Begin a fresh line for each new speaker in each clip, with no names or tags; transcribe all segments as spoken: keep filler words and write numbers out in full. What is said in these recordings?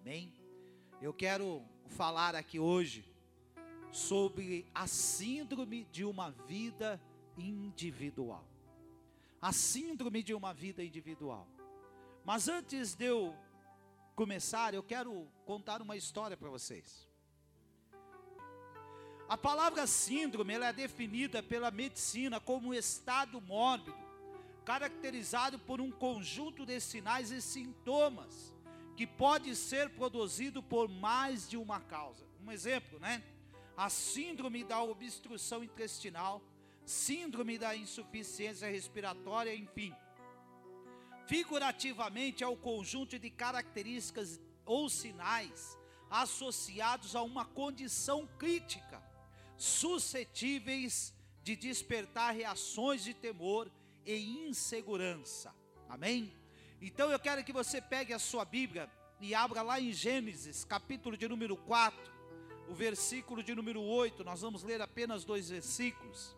Amém? Eu quero falar aqui hoje sobre a síndrome de uma vida individual. A síndrome de uma vida individual. Mas antes de eu começar, eu quero contar uma história para vocês. A palavra síndrome, ela é definida pela medicina como um estado mórbido, caracterizado por um conjunto de sinais e sintomas, que pode ser produzido por mais de uma causa. Um exemplo, né? A síndrome da obstrução intestinal, síndrome da insuficiência respiratória, enfim. Figurativamente é o conjunto de características ou sinais associados a uma condição crítica, suscetíveis de despertar reações de temor e insegurança. Amém? Então eu quero que você pegue a sua Bíblia e abra lá em Gênesis, capítulo de número quatro, o versículo de número oito. Nós vamos ler apenas dois versículos.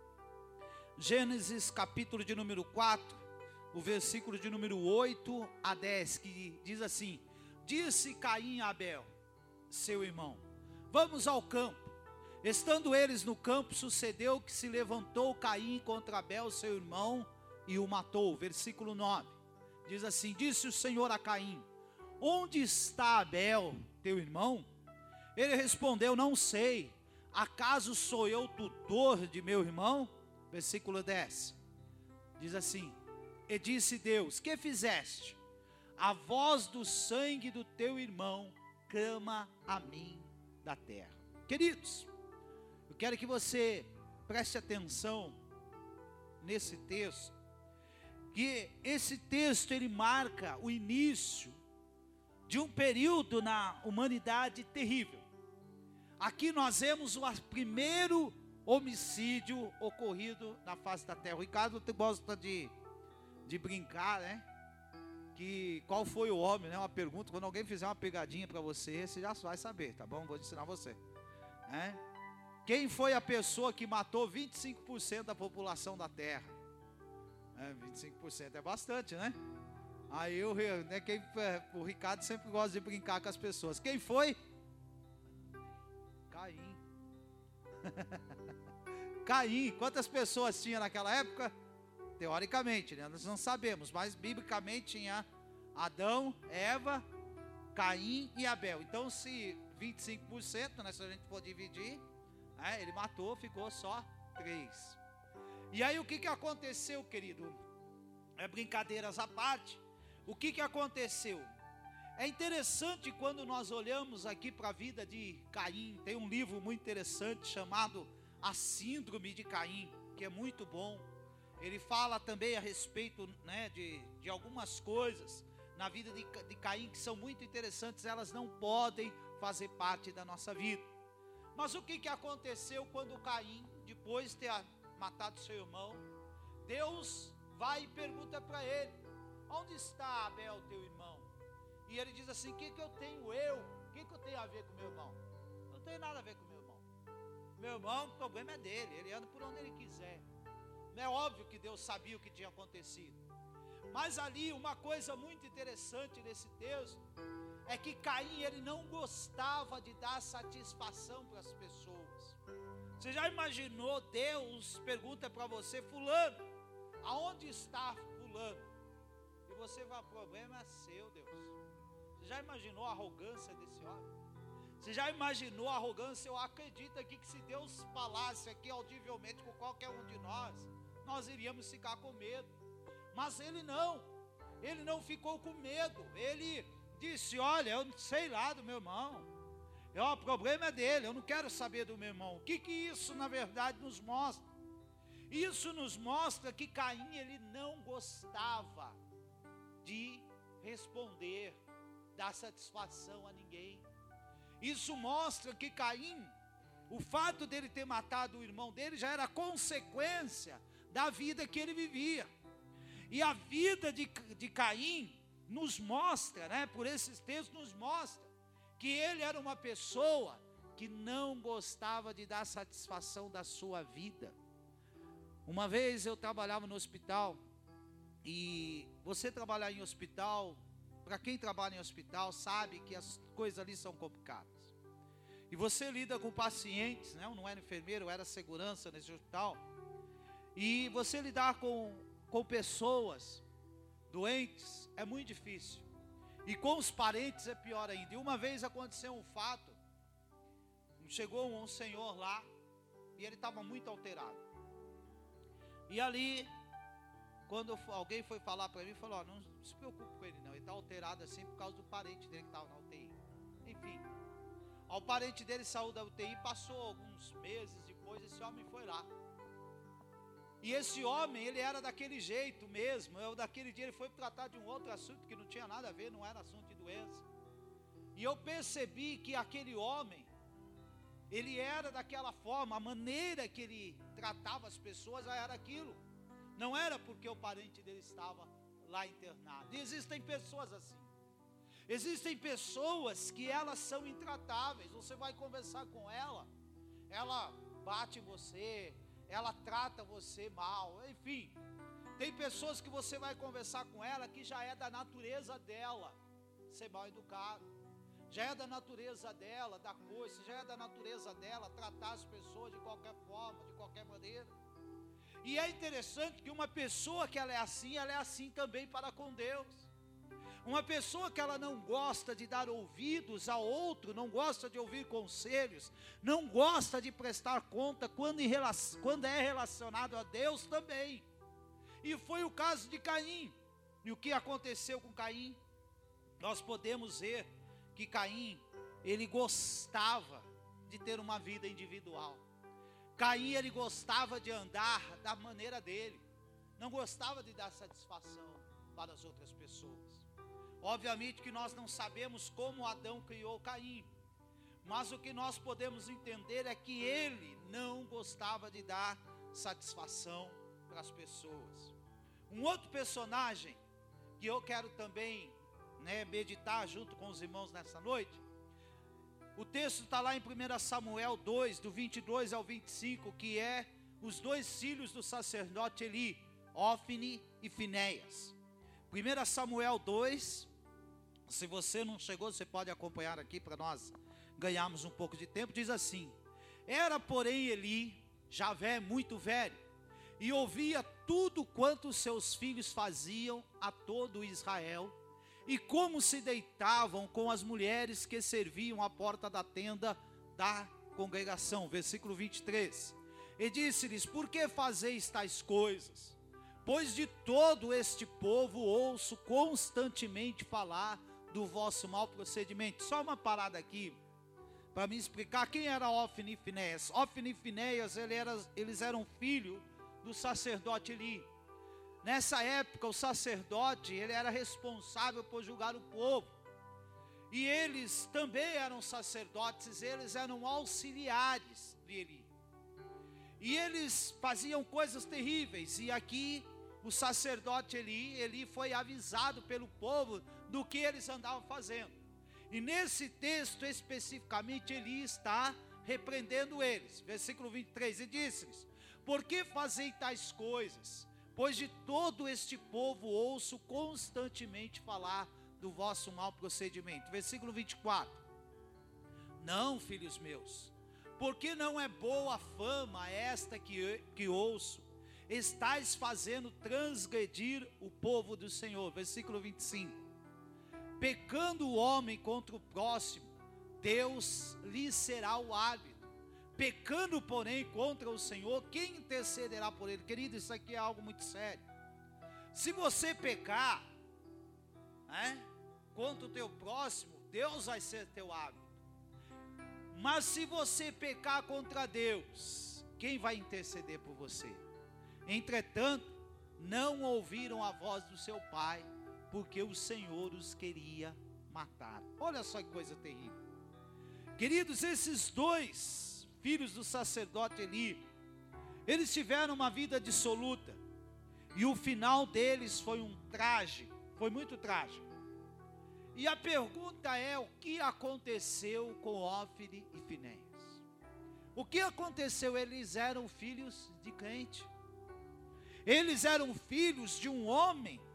Gênesis, capítulo de número quatro, o versículo de número oito a dez, que diz assim: Disse Caim a Abel, seu irmão, vamos ao campo. Estando eles no campo, sucedeu que se levantou Caim contra Abel, seu irmão, e o matou. Versículo nove, diz assim: Disse o Senhor a Caim, onde está Abel, teu irmão? Ele respondeu, não sei, acaso sou eu tutor de meu irmão? Versículo dez, diz assim: E disse Deus, que fizeste? A voz do sangue do teu irmão clama a mim da terra. Queridos, eu quero que você preste atenção nesse texto, que esse texto ele marca o início de um período na humanidade terrível. Aqui nós vemos o primeiro homicídio ocorrido na face da terra. O Ricardo gosta de, de brincar, né? Que qual foi o homem, né? Uma pergunta, quando alguém fizer uma pegadinha para você, você já vai saber, tá bom? Vou ensinar você, né? Quem foi a pessoa que matou vinte e cinco por cento da população da terra? É, vinte e cinco por cento é bastante, né? Aí eu, né, quem, o Ricardo sempre gosta de brincar com as pessoas. Quem foi? Caim. Caim. Quantas pessoas tinha naquela época? Teoricamente, né? Nós não sabemos, mas biblicamente tinha Adão, Eva, Caim e Abel. Então se vinte e cinco por cento, né, se a gente for dividir, né, ele matou, ficou só três. E aí o que que aconteceu, querido? É brincadeiras à parte. O que que aconteceu? É interessante quando nós olhamos aqui para a vida de Caim. Tem um livro muito interessante chamado A Síndrome de Caim, que é muito bom. Ele fala também a respeito, né, de, de algumas coisas na vida de, de Caim que são muito interessantes. Elas não podem fazer parte da nossa vida. Mas o que que aconteceu quando Caim, depois de ter matado seu irmão, Deus vai e pergunta para ele, onde está Abel, teu irmão? E ele diz assim, o que que eu tenho eu? O que que eu tenho a ver com meu irmão? Eu não tenho nada a ver com meu irmão. Meu irmão, o problema é dele, ele anda por onde ele quiser. É óbvio que Deus sabia o que tinha acontecido. Mas ali uma coisa muito interessante nesse texto é que Caim, ele não gostava de dar satisfação para as pessoas. Você já imaginou, Deus pergunta para você, fulano, aonde está fulano? E você vai, o problema é seu, Deus. Você já imaginou a arrogância desse homem? Você já imaginou a arrogância? Eu acredito aqui que se Deus falasse aqui audivelmente com qualquer um de nós, nós iríamos ficar com medo. Mas ele não, ele não ficou com medo. Ele disse, olha, eu não sei lá do meu irmão. Eu, o problema é dele, eu não quero saber do meu irmão. O que que isso na verdade nos mostra? Isso nos mostra que Caim, ele não gostava de responder, dar satisfação a ninguém. Isso mostra que Caim, o fato dele ter matado o irmão dele já era consequência da vida que ele vivia. E a vida de, de Caim nos mostra, né, por esses textos nos mostra, que ele era uma pessoa que não gostava de dar satisfação da sua vida. Uma vez eu trabalhava no hospital, e você trabalhar em hospital para quem trabalha em hospital, sabe que as coisas ali são complicadas. E você lida com pacientes, né? Eu não era enfermeiro, eu era segurança nesse hospital. E você lidar com, com pessoas doentes é muito difícil. E com os parentes é pior ainda. E uma vez aconteceu um fato. Chegou um, um senhor lá, e ele estava muito alterado. E ali, quando alguém foi falar para mim, falou, ó, não se preocupe com ele não, ele está alterado assim por causa do parente dele que estava na U T I. Enfim, o parente dele saiu da U T I, passou alguns meses depois, esse homem foi lá. E esse homem, ele era daquele jeito mesmo, eu, daquele dia ele foi tratar de um outro assunto que não tinha nada a ver, não era assunto de doença. E eu percebi que aquele homem, ele era daquela forma, a maneira que ele tratava as pessoas era aquilo. Não era porque o parente dele estava lá internado. E existem pessoas assim. Existem pessoas que elas são intratáveis. Você vai conversar com ela, ela bate em você, ela trata você mal, enfim. Tem pessoas que você vai conversar com ela que já é da natureza dela ser mal educado. Já é da natureza dela, da coisa, já é da natureza dela tratar as pessoas de qualquer forma, de qualquer maneira. E é interessante que uma pessoa que ela é assim, ela é assim também para com Deus. Uma pessoa que ela não gosta de dar ouvidos a outro, não gosta de ouvir conselhos, não gosta de prestar conta quando, em relação, quando é relacionado a Deus também. E foi o caso de Caim. E o que aconteceu com Caim? Nós podemos ver que Caim, ele gostava de ter uma vida individual. Caim, ele gostava de andar da maneira dele, não gostava de dar satisfação para as outras pessoas. Obviamente que nós não sabemos como Adão criou Caim, mas o que nós podemos entender é que ele não gostava de dar satisfação para as pessoas. Um outro personagem que eu quero também Né, meditar junto com os irmãos nessa noite. O texto está lá em primeiro Samuel dois, do vinte e dois ao vinte e cinco, que é os dois filhos do sacerdote Eli, Ofni e Finéias. primeiro Samuel dois, se você não chegou, você pode acompanhar aqui para nós ganharmos um pouco de tempo. Diz assim: era porém Eli, já velho, muito velho, e ouvia tudo quanto os seus filhos faziam a todo Israel, e como se deitavam com as mulheres que serviam à porta da tenda da congregação. Versículo vinte e três. E disse-lhes: por que fazeis tais coisas? Pois de todo este povo ouço constantemente falar do vosso mau procedimento. Só uma parada aqui, para me explicar quem era Ofni e Finéias. Ofni e Finéias, ele era, eles eram filhos do sacerdote Eli. Nessa época, o sacerdote, ele era responsável por julgar o povo. E eles também eram sacerdotes, eles eram auxiliares de Eli. E eles faziam coisas terríveis. E aqui, o sacerdote Eli, Eli foi avisado pelo povo do que eles andavam fazendo. E nesse texto, especificamente, Eli está repreendendo eles. Versículo vinte e três, e disse-lhes: por que fazei tais coisas? Pois de todo este povo ouço constantemente falar do vosso mau procedimento. Versículo vinte e quatro. Não, filhos meus, porque não é boa fama esta que, que ouço, estais fazendo transgredir o povo do Senhor. Versículo vinte e cinco. Pecando o homem contra o próximo, Deus lhe será o árbitro. Pecando, porém, contra o Senhor, quem intercederá por ele? Querido, isso aqui é algo muito sério. Se você pecar, né, contra o teu próximo, Deus vai ser teu árbitro. Mas se você pecar contra Deus, quem vai interceder por você? Entretanto, não ouviram a voz do seu pai, porque o Senhor os queria matar. Olha só que coisa terrível. Queridos, esses dois filhos do sacerdote Eli, eles tiveram uma vida dissoluta, e o final deles foi um trágico, foi muito trágico. E a pergunta é: o que aconteceu com Ofni e Finéias? O que aconteceu? Eles eram filhos de crente, eles eram filhos de um homem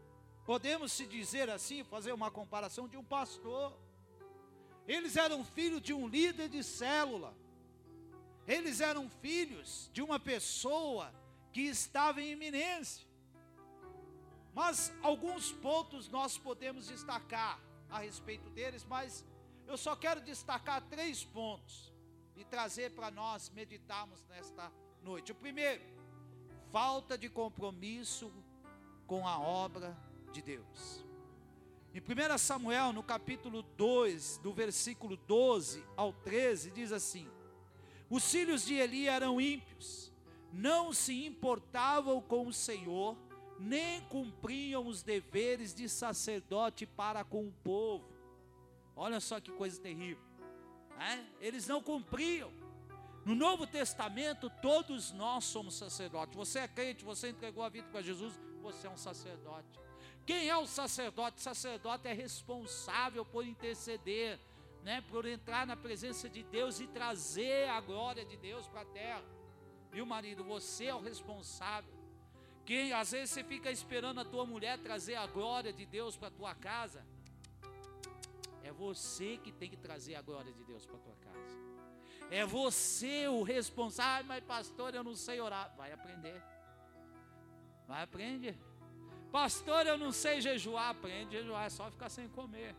podemos se dizer assim, fazer uma comparação de um pastor. Eles eram filhos de um líder de célula. Eles eram filhos de uma pessoa que estava em eminência. Mas alguns pontos nós podemos destacar a respeito deles, mas eu só quero destacar três pontos e trazer para nós meditarmos nesta noite. O primeiro, falta de compromisso com a obra de Deus. Em primeiro Samuel, no capítulo dois, do versículo doze ao treze, diz assim: os filhos de Eli eram ímpios, não se importavam com o Senhor, nem cumpriam os deveres de sacerdote para com o povo. Olha só que coisa terrível, né? Eles não cumpriam. No Novo Testamento, todos nós somos sacerdotes. Você é crente, você entregou a vida para Jesus, você é um sacerdote. Quem é o sacerdote? O sacerdote é responsável por interceder, né, por entrar na presença de Deus e trazer a glória de Deus para a terra. Viu, marido? Você é o responsável. Quem, às vezes você fica esperando a tua mulher trazer a glória de Deus para a tua casa. É você que tem que trazer a glória de Deus para a tua casa. É você o responsável. Ah, mas pastor, eu não sei orar. Vai aprender. Vai aprender. Pastor, eu não sei jejuar. Aprende a jejuar, é só ficar sem comer.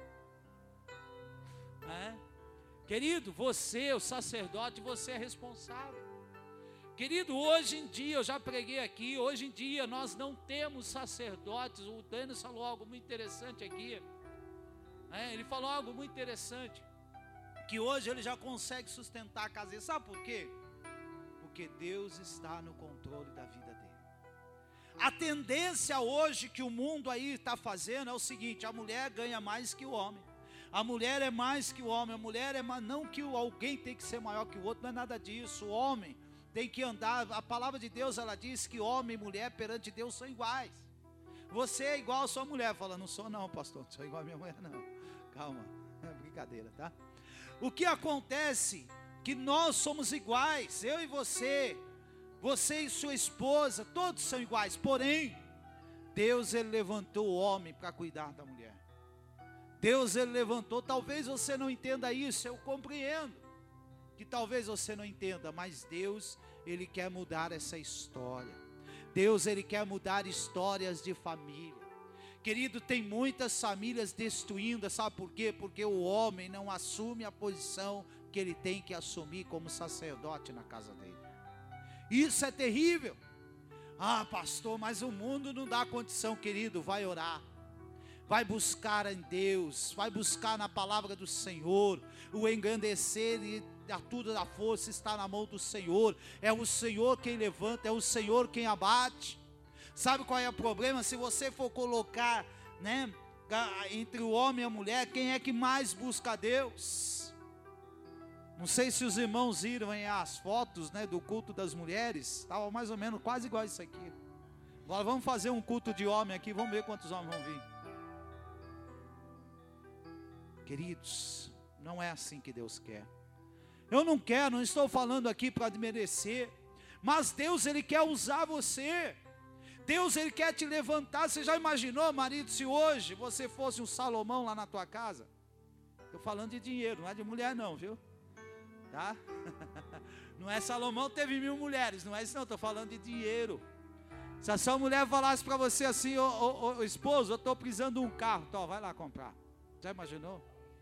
É? Querido, você, o sacerdote, você é responsável. Querido, hoje em dia, eu já preguei aqui, hoje em dia nós não temos sacerdotes. O Daniel falou algo muito interessante aqui. É, ele falou algo muito interessante, que hoje ele já consegue sustentar a casa dele. Sabe por quê? Porque Deus está no controle da vida dele. A tendência hoje que o mundo aí está fazendo é o seguinte: a mulher ganha mais que o homem. A mulher é mais que o homem, a mulher é mais, não que alguém tem que ser maior que o outro, não é nada disso. O homem tem que andar, a palavra de Deus, ela diz que homem e mulher perante Deus são iguais. Você é igual a sua mulher. Fala, não sou não, pastor, não sou igual a minha mulher não. Calma, é brincadeira, tá? O que acontece, que nós somos iguais, eu e você, você e sua esposa, todos são iguais. Porém, Deus, ele levantou o homem para cuidar da mulher. Deus, ele levantou, talvez você não entenda isso, eu compreendo que talvez você não entenda, mas Deus, ele quer mudar essa história. Deus, ele quer mudar histórias de família. Querido, tem muitas famílias destruindo, sabe por quê? Porque o homem não assume a posição que ele tem que assumir como sacerdote na casa dele. Isso é terrível. Ah, pastor, mas o mundo não dá condição. Querido, vai orar. Vai buscar em Deus, vai buscar na palavra do Senhor. O engrandecer e a tudo da força está na mão do Senhor. É o Senhor quem levanta, é o Senhor quem abate. Sabe qual é o problema? Se você for colocar, né, entre o homem e a mulher, quem é que mais busca a Deus? Não sei se os irmãos viram aí as fotos, né, do culto das mulheres. Estava mais ou menos quase igual isso aqui. Agora vamos fazer um culto de homem aqui, vamos ver quantos homens vão vir. Queridos, não é assim que Deus quer. Eu não quero, não estou falando aqui para desmerecer, mas Deus, ele quer usar você. Deus, ele quer te levantar. Você já imaginou, marido, se hoje você fosse um Salomão lá na tua casa? Estou falando de dinheiro, não é de mulher não, viu? Tá? Não é Salomão teve mil mulheres, não é isso não, estou falando de dinheiro. Se a sua mulher falasse para você assim: ô, ô, ô esposo, eu estou precisando de um carro, então vai lá comprar. Já imaginou?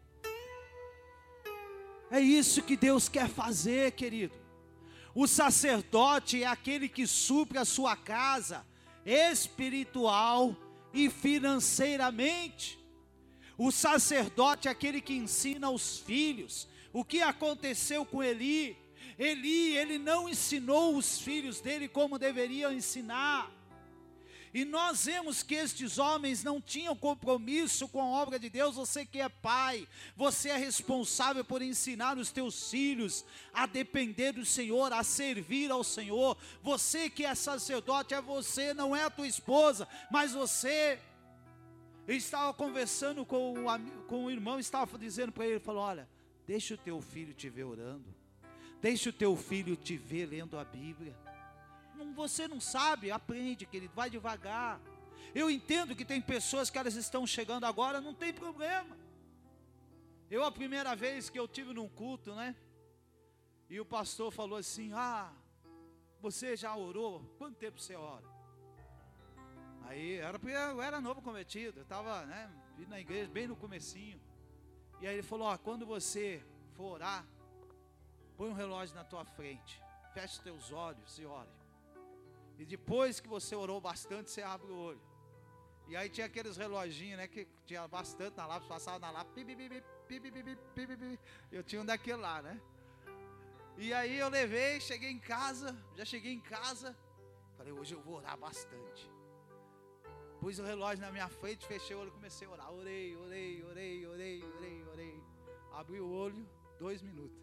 É isso que Deus quer fazer, querido. O sacerdote é aquele que supre a sua casa espiritual e financeiramente. O sacerdote é aquele que ensina os filhos. O que aconteceu com Eli? Eli, ele não ensinou os filhos dele como deveriam ensinar. E nós vemos que estes homens não tinham compromisso com a obra de Deus. Você que é pai, você é responsável por ensinar os teus filhos a depender do Senhor, a servir ao Senhor. Você que é sacerdote, é você, não é a tua esposa, mas você. Eu estava conversando com o, com o irmão, estava dizendo para ele, ele falou: olha, deixa o teu filho te ver orando, deixa o teu filho te ver lendo a Bíblia. Você não sabe, aprende, querido, vai devagar. Eu entendo que tem pessoas que elas estão chegando agora, não tem problema. Eu, a primeira vez que eu tive num culto, né? E o pastor falou assim: ah, você já orou? Quanto tempo você ora? Aí, era, eu era novo convertido, eu estava, né, vindo na igreja bem no comecinho. E aí ele falou: ó, quando você for orar, põe um relógio na tua frente, feche os teus olhos e ore. E depois que você orou bastante, você abre o olho. E aí tinha aqueles reloginhos, né, que tinha bastante na lápis, passava na lápis, pi, pi, pi, pi, pi, pi, pi, pi, pi. Eu tinha um daquele lá, né? E aí eu levei, cheguei em casa, já cheguei em casa, falei: hoje eu vou orar bastante. Pus o relógio na minha frente, fechei o olho e comecei a orar. Orei, orei, orei, orei, orei, orei. Abri o olho, dois minutos.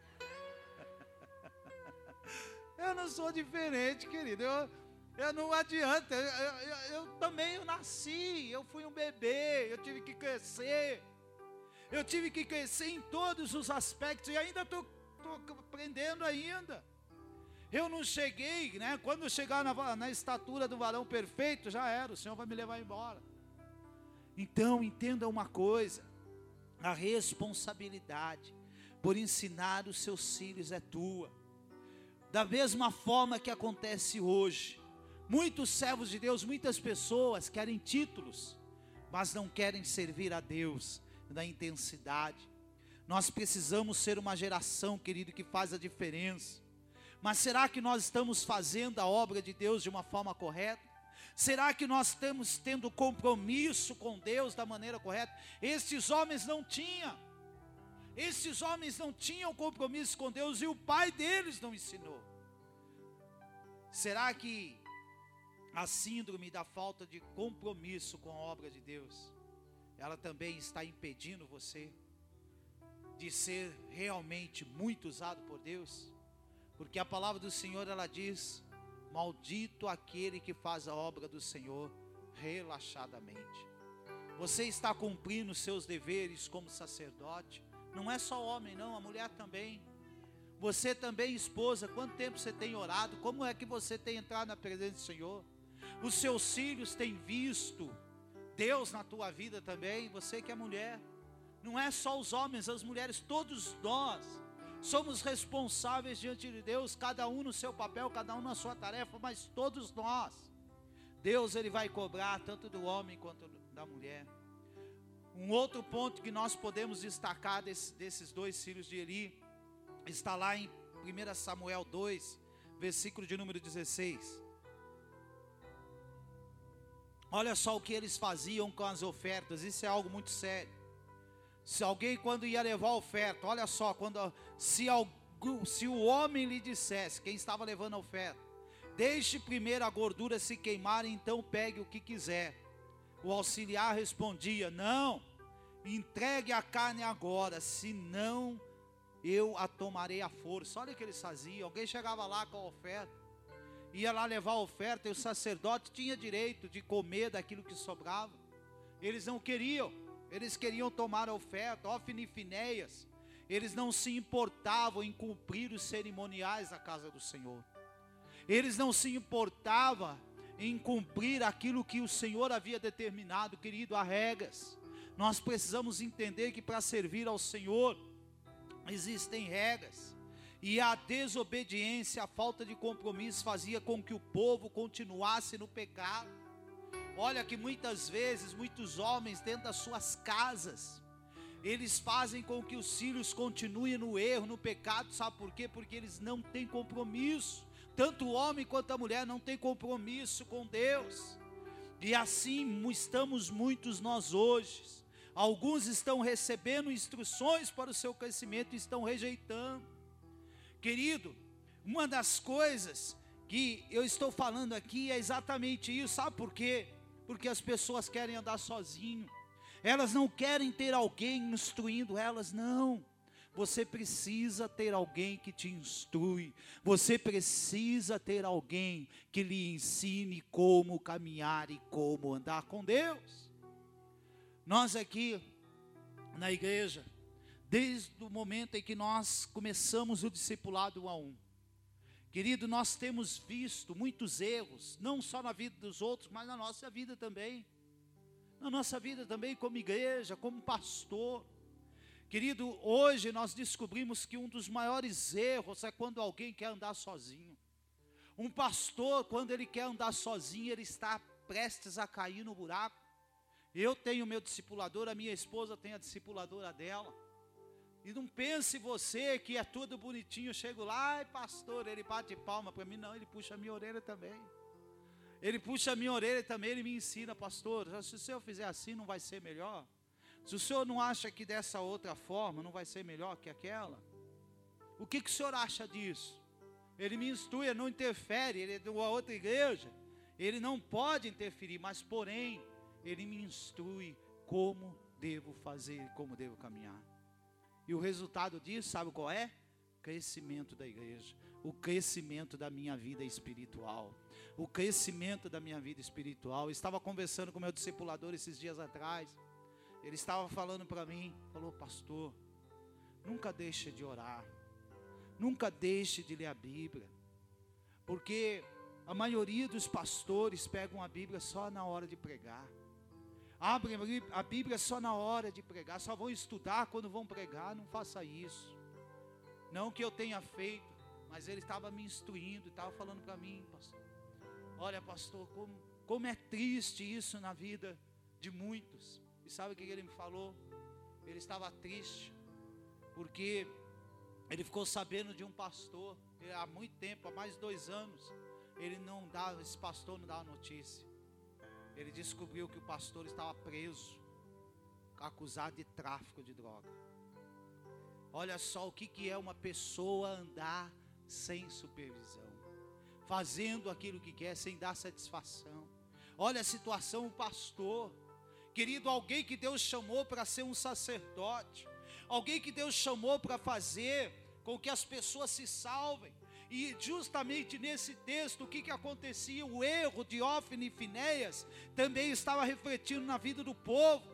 Eu não sou diferente, querido. Eu, eu não adianta. Eu, eu, eu, eu também eu nasci, eu fui um bebê, eu tive que crescer. Eu tive que crescer em todos os aspectos e ainda estou aprendendo ainda. Eu não cheguei, né? Quando eu chegar na, na estatura do varão perfeito, já era, o Senhor vai me levar embora. Então, entenda uma coisa: a responsabilidade por ensinar os seus filhos é tua. Da mesma forma que acontece hoje, muitos servos de Deus, muitas pessoas querem títulos, mas não querem servir a Deus na intensidade. Nós precisamos ser uma geração, querido, que faz a diferença. Mas será que nós estamos fazendo a obra de Deus de uma forma correta? Será que nós estamos tendo compromisso com Deus da maneira correta? Esses homens não tinham. Esses homens não tinham compromisso com Deus e o pai deles não ensinou. Será que a síndrome da falta de compromisso com a obra de Deus, ela também está impedindo você de ser realmente muito usado por Deus? Porque a palavra do Senhor, ela diz: maldito aquele que faz a obra do Senhor relaxadamente. Você está cumprindo os seus deveres como sacerdote? Não é só o homem não, a mulher também. Você também, esposa, quanto tempo você tem orado? Como é que você tem entrado na presença do Senhor? Os seus filhos têm visto Deus na tua vida também? Você que é mulher, não é só os homens, as mulheres, todos nós somos responsáveis diante de Deus, cada um no seu papel, cada um na sua tarefa, mas todos nós, Deus ele vai cobrar tanto do homem quanto da mulher. Um outro ponto que nós podemos destacar desse, desses dois filhos de Eli, está lá em primeiro Samuel dois, versículo de número dezesseis. Olha só o que eles faziam com as ofertas, isso é algo muito sério. Se alguém, quando ia levar a oferta, olha só, quando, se, algum, se o homem lhe dissesse, quem estava levando a oferta: deixe primeiro a gordura se queimar, então pegue o que quiser. O auxiliar respondia: não, entregue a carne agora, senão eu a tomarei à força. Olha o que eles faziam. Alguém chegava lá com a oferta, ia lá levar a oferta, e o sacerdote tinha direito de comer daquilo que sobrava. Eles não queriam. Eles queriam tomar a oferta, Ofni e Finéias. Eles não se importavam em cumprir os cerimoniais da casa do Senhor. Eles não se importavam em cumprir aquilo que o Senhor havia determinado, querido, há regras. Nós precisamos entender que para servir ao Senhor, existem regras. E a desobediência, a falta de compromisso fazia com que o povo continuasse no pecado. Olha que muitas vezes, muitos homens dentro das suas casas, eles fazem com que os filhos continuem no erro, no pecado. Sabe por quê? Porque eles não têm compromisso. Tanto o homem quanto a mulher não têm compromisso com Deus. E assim estamos muitos nós hoje. Alguns estão recebendo instruções para o seu crescimento e estão rejeitando. Querido, uma das coisas que eu estou falando aqui é exatamente isso. Sabe por quê? Porque as pessoas querem andar sozinho. Elas não querem ter alguém instruindo elas, não. Você precisa ter alguém que te instrui. Você precisa ter alguém que lhe ensine como caminhar e como andar com Deus. Nós aqui na igreja, desde o momento em que nós começamos o discipulado um a um, Querido, nós temos visto muitos erros, não só na vida dos outros, mas na nossa vida também. Na nossa vida também como igreja, como pastor. Querido, hoje nós descobrimos que um dos maiores erros é quando alguém quer andar sozinho. Um pastor, quando ele quer andar sozinho, ele está prestes a cair no buraco. Eu tenho meu discipulador, a minha esposa tem a discipuladora dela. E não pense você que é tudo bonitinho, eu chego lá, ai pastor, ele bate palma para mim, não, ele puxa a minha orelha também. Ele puxa a minha orelha também, ele me ensina, pastor, se o senhor fizer assim não vai ser melhor? Se o senhor não acha que dessa outra forma não vai ser melhor que aquela? O que, que o senhor acha disso? Ele me instrui, ele não interfere, ele é de uma outra igreja, ele não pode interferir, mas porém, ele me instrui como devo fazer, como devo caminhar. E o resultado disso, sabe qual é? Crescimento da igreja, o crescimento da minha vida espiritual, o crescimento da minha vida espiritual. Eu estava conversando com meu discipulador esses dias atrás, ele estava falando para mim, falou, pastor, nunca deixe de orar, nunca deixe de ler a Bíblia, porque a maioria dos pastores pegam a Bíblia só na hora de pregar. Abrem a Bíblia só na hora de pregar, só vão estudar quando vão pregar, não faça isso. Não que eu tenha feito, mas ele estava me instruindo, estava falando para mim, pastor, olha pastor, como, como é triste isso na vida de muitos. E sabe o que ele me falou? Ele estava triste, porque ele ficou sabendo de um pastor, ele, há muito tempo, há mais de dois anos, ele não dava, esse pastor não dava notícia. Ele descobriu que o pastor estava preso, acusado de tráfico de droga. Olha só o que, que é uma pessoa andar sem supervisão, fazendo aquilo que quer, sem dar satisfação. Olha a situação, o pastor, querido, alguém que Deus chamou para ser um sacerdote, alguém que Deus chamou para fazer com que as pessoas se salvem. E justamente nesse texto, o que, que acontecia? O erro de Hófni e Finéias também estava refletindo na vida do povo.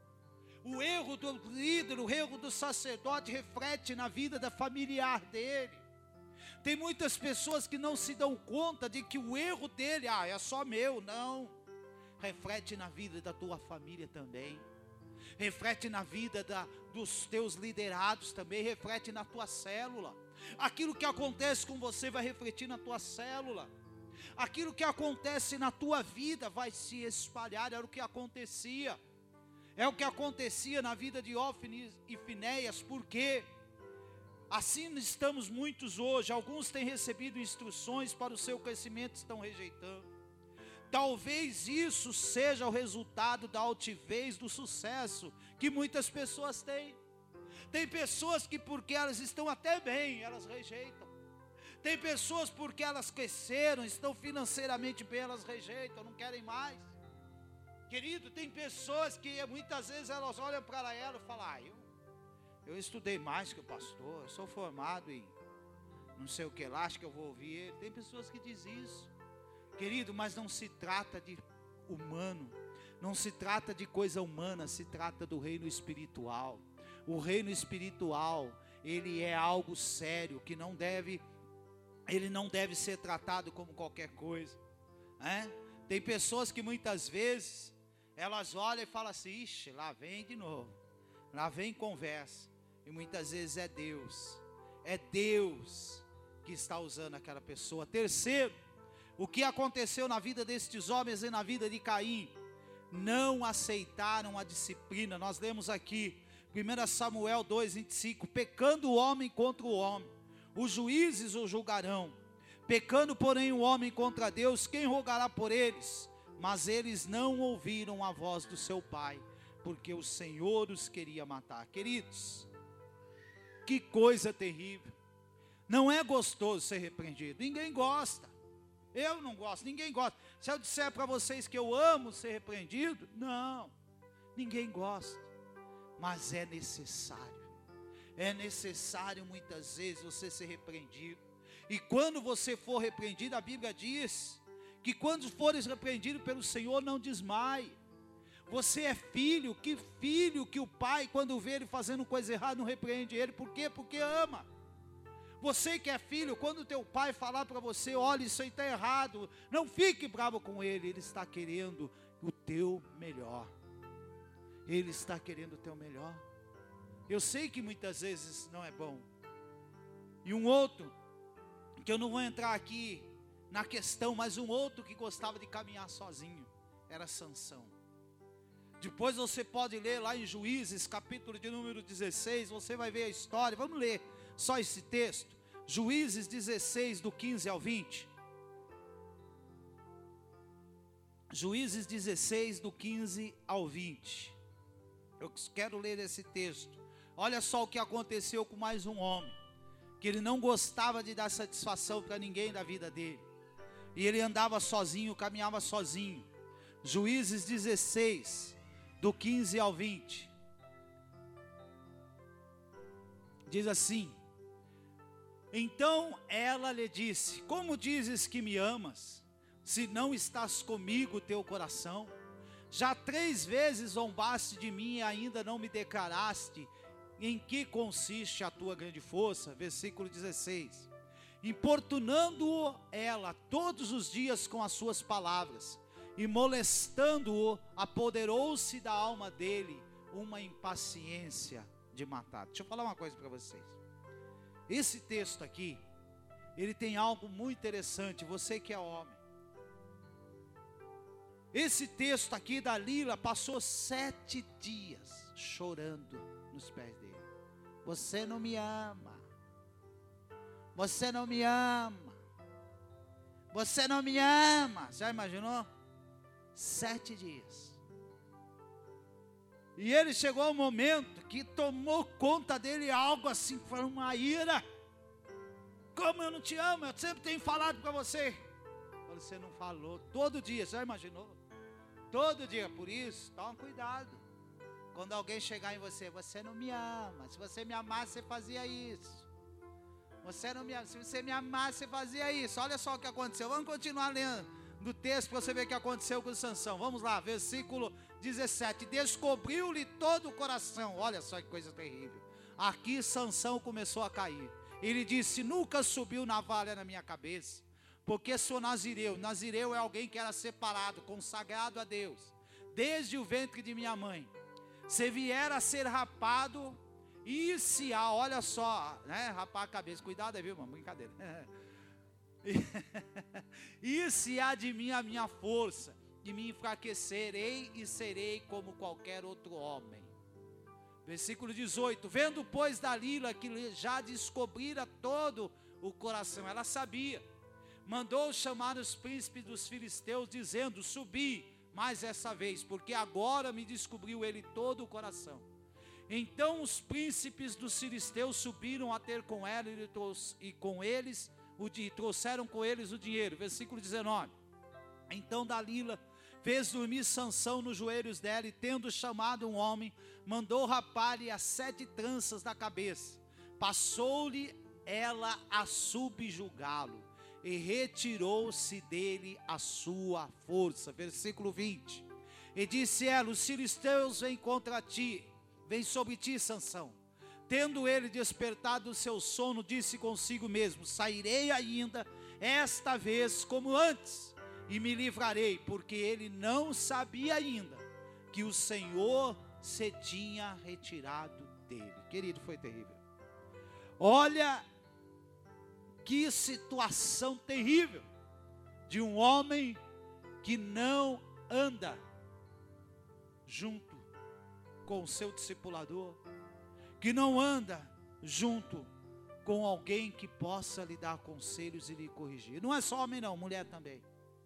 O erro do líder, o erro do sacerdote reflete na vida da familiar dele. Tem muitas pessoas que não se dão conta de que o erro dele, ah, é só meu, não. Reflete na vida da tua família também. Reflete na vida da, dos teus liderados também, reflete na tua célula. Aquilo que acontece com você vai refletir na tua célula. Aquilo que acontece na tua vida vai se espalhar. Era o que acontecia. É o que acontecia na vida de Hófni e Finéias. Porque assim estamos muitos hoje. Alguns têm recebido instruções para o seu crescimento e estão rejeitando. Talvez isso seja o resultado da altivez, do sucesso que muitas pessoas têm. Tem pessoas que porque elas estão até bem, elas rejeitam. Tem pessoas porque elas cresceram, estão financeiramente bem, elas rejeitam, não querem mais. Querido, tem pessoas que muitas vezes elas olham para ela e falam, ah, eu, eu estudei mais que o pastor, eu sou formado em não sei o que lá, acho que eu vou ouvir ele. Tem pessoas que dizem isso. Querido, mas não se trata de humano, não se trata de coisa humana, se trata do reino espiritual. O reino espiritual, ele é algo sério, que não deve, ele não deve ser tratado como qualquer coisa, né? Tem pessoas que muitas vezes, elas olham e falam assim, ixi, lá vem de novo, lá vem conversa, e muitas vezes é Deus, é Deus que está usando aquela pessoa. Terceiro, o que aconteceu na vida destes homens e na vida de Caim? Não aceitaram a disciplina. Nós lemos aqui, primeiro Samuel dois, vinte e cinco, pecando o homem contra o homem, os juízes o julgarão. Pecando, porém, o homem contra Deus, quem rogará por eles? Mas eles não ouviram a voz do seu pai, porque o Senhor os queria matar. Queridos, que coisa terrível. Não é gostoso ser repreendido, ninguém gosta. Eu não gosto, ninguém gosta. Se eu disser para vocês que eu amo ser repreendido, não, ninguém gosta. Mas é necessário, é necessário muitas vezes você ser repreendido. E quando você for repreendido, a Bíblia diz que quando fores repreendido pelo Senhor, não desmaie. Você é filho, que filho que o pai, quando vê ele fazendo coisa errada, não repreende ele. Por quê? Porque ama. Você que é filho, quando teu pai falar para você, olha, isso aí está errado, não fique bravo com ele, ele está querendo o teu melhor. Ele está querendo o teu melhor. Eu sei que muitas vezes não é bom. E um outro, que eu não vou entrar aqui na questão, mas um outro que gostava de caminhar sozinho, era Sansão. Depois você pode ler lá em Juízes, capítulo de número dezesseis, você vai ver a história. Vamos ler só esse texto. Juízes dezesseis, do quinze ao vinte. Juízes dezesseis, do quinze ao vinte. Eu quero ler esse texto. Olha só o que aconteceu com mais um homem, que ele não gostava de dar satisfação para ninguém da vida dele. E ele andava sozinho, caminhava sozinho. Juízes dezesseis, do quinze ao vinte. Diz assim: então ela lhe disse: como dizes que me amas, se não estás comigo teu coração? Já três vezes zombaste de mim e ainda não me declaraste em que consiste a tua grande força. Versículo dezesseis. Importunando-o ela todos os dias com as suas palavras, e molestando-o, apoderou-se da alma dele uma impaciência de matar. Deixa eu falar uma coisa para vocês. Esse texto aqui, ele tem algo muito interessante, você que é homem. Esse texto aqui da Lila passou sete dias chorando nos pés dele. Você não me ama. Você não me ama. Você não me ama. Já imaginou? Sete dias. E ele chegou ao momento que tomou conta dele algo assim, foi uma ira. Como eu não te amo, eu sempre tenho falado para você. Você não falou, todo dia, já imaginou? Todo dia, por isso, toma cuidado. Quando alguém chegar em você, você não me ama. Se você me amasse, você fazia isso. Você não me ama, se você me amasse, você fazia isso. Olha só o que aconteceu, vamos continuar lendo do texto para você ver o que aconteceu com Sansão. Vamos lá, versículo dezessete. Descobriu-lhe todo o coração. Olha só que coisa terrível. Aqui Sansão começou a cair. Ele disse: nunca subiu navalha na minha cabeça, porque sou nazireu. Nazireu é alguém que era separado, consagrado a Deus, desde o ventre de minha mãe. Se vier a ser rapado, e se há, olha só, né, rapar a cabeça, cuidado aí, viu, mano, brincadeira. E se há de mim a minha força, e me enfraquecerei e serei como qualquer outro homem. Versículo dezoito. Vendo, pois, Dalila que já descobrira todo o coração, ela sabia, mandou chamar os príncipes dos filisteus, dizendo: subi mais essa vez, porque agora me descobriu ele todo o coração. Então os príncipes dos filisteus subiram a ter com ela e, trouxe, e com eles o, e trouxeram com eles o dinheiro. Versículo dezenove. Então Dalila fez dormir Sansão nos joelhos dela, e tendo chamado um homem, mandou rapar-lhe as sete tranças da cabeça. Passou-lhe ela a subjugá-lo, e retirou-se dele a sua força. Versículo vinte. E disse ela: os filisteus vêm contra ti, vem sobre ti, Sansão. Tendo ele despertado do seu sono, disse consigo mesmo: sairei ainda esta vez como antes, e me livrarei, porque ele não sabia ainda que o Senhor se tinha retirado dele. Querido, foi terrível. Olha que situação terrível de um homem que não anda junto com o seu discipulador, que não anda junto com alguém que possa lhe dar conselhos e lhe corrigir. Não é só homem não, mulher também.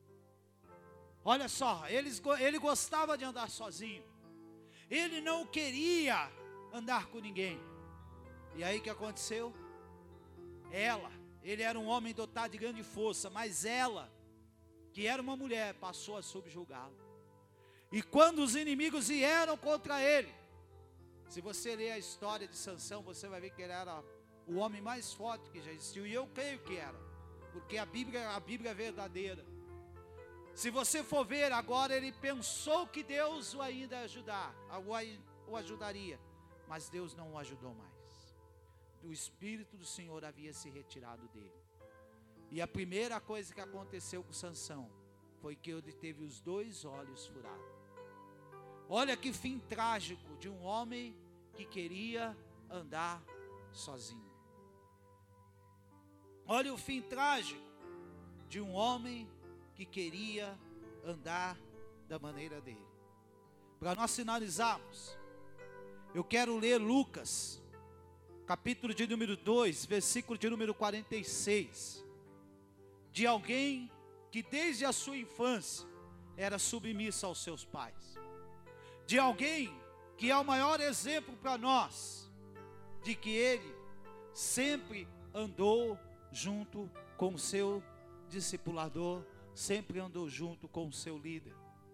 Olha só, ele, ele gostava de andar sozinho, ele não queria andar com ninguém. E aí o que aconteceu? Ela, ele era um homem dotado de grande força, mas ela, que era uma mulher, passou a subjugá-lo. E quando os inimigos vieram contra ele, se você ler a história de Sansão, você vai ver que ele era o homem mais forte que já existiu, e eu creio que era, porque a Bíblia, a Bíblia é verdadeira. Se você for ver agora, ele pensou que Deus o ainda ia ajudar, o ajudaria, mas Deus não o ajudou mais. o Espírito do Senhor havia se retirado dele. E a primeira coisa que aconteceu com Sansão foi que ele teve os dois olhos furados. Olha que fim trágico de um homem que queria andar sozinho. Olha o fim trágico de um homem que queria andar da maneira dele. Para nós finalizarmos, eu quero ler Lucas, capítulo de número dois, versículo de número quarenta e seis. De alguém que desde a sua infância era submisso aos seus pais. De alguém que é o maior exemplo para nós, de que ele sempre andou junto com o seu discipulador, sempre andou junto com o seu líder.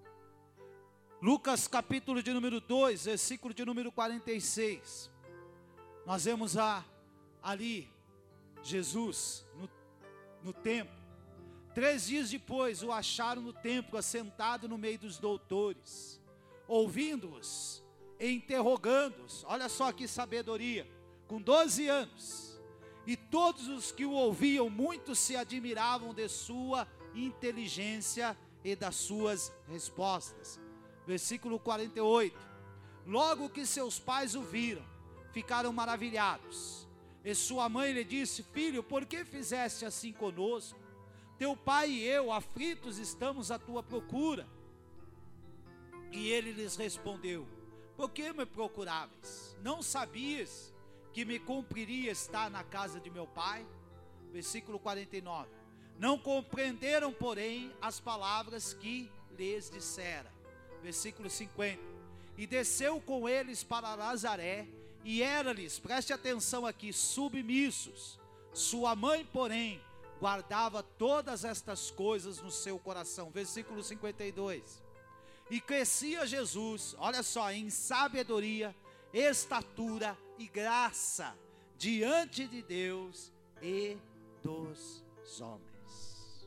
Lucas capítulo de número dois, versículo de número quarenta e seis. Nós vemos a, ali Jesus no, no templo. Três dias depois o acharam no templo, assentado no meio dos doutores, ouvindo-os e interrogando-os. Olha só que sabedoria, com doze anos. E todos os que o ouviam, muitos se admiravam de sua inteligência e das suas respostas. Versículo quarenta e oito. Logo que seus pais o viram, ficaram maravilhados. E sua mãe lhe disse: filho, por que fizeste assim conosco? Teu pai e eu, aflitos, estamos à tua procura. E ele lhes respondeu: por que me procuráveis? Não sabias que me cumpriria estar na casa de meu pai? Versículo quarenta e nove. Não compreenderam, porém, as palavras que lhes dissera. Versículo cinquenta. E desceu com eles para Nazaré, e era-lhes, preste atenção aqui, submissos. Sua mãe, porém, guardava todas estas coisas no seu coração. Versículo cinquenta e dois. E crescia Jesus, olha só, em sabedoria, estatura e graça diante de Deus e dos homens.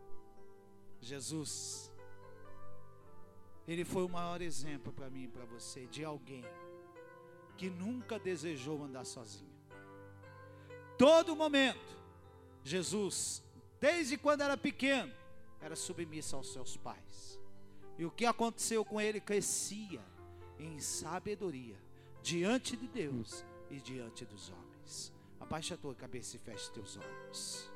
Jesus, ele foi o maior exemplo para mim e para você, de alguém que nunca desejou andar sozinho. Todo momento, Jesus, desde quando era pequeno, era submisso aos seus pais. E o que aconteceu com ele? Crescia em sabedoria diante de Deus e diante dos homens. Abaixa a tua cabeça e feche teus olhos.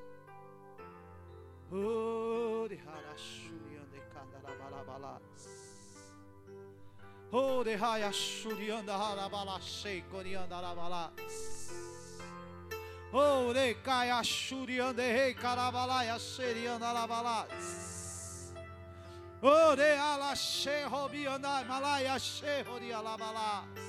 Ore raia shurianda harabala shei corianda arabalas. Ore caia shurianda rei carabalaya sherianda arabalas. Ore ala she robianda malaya she roria alabalas.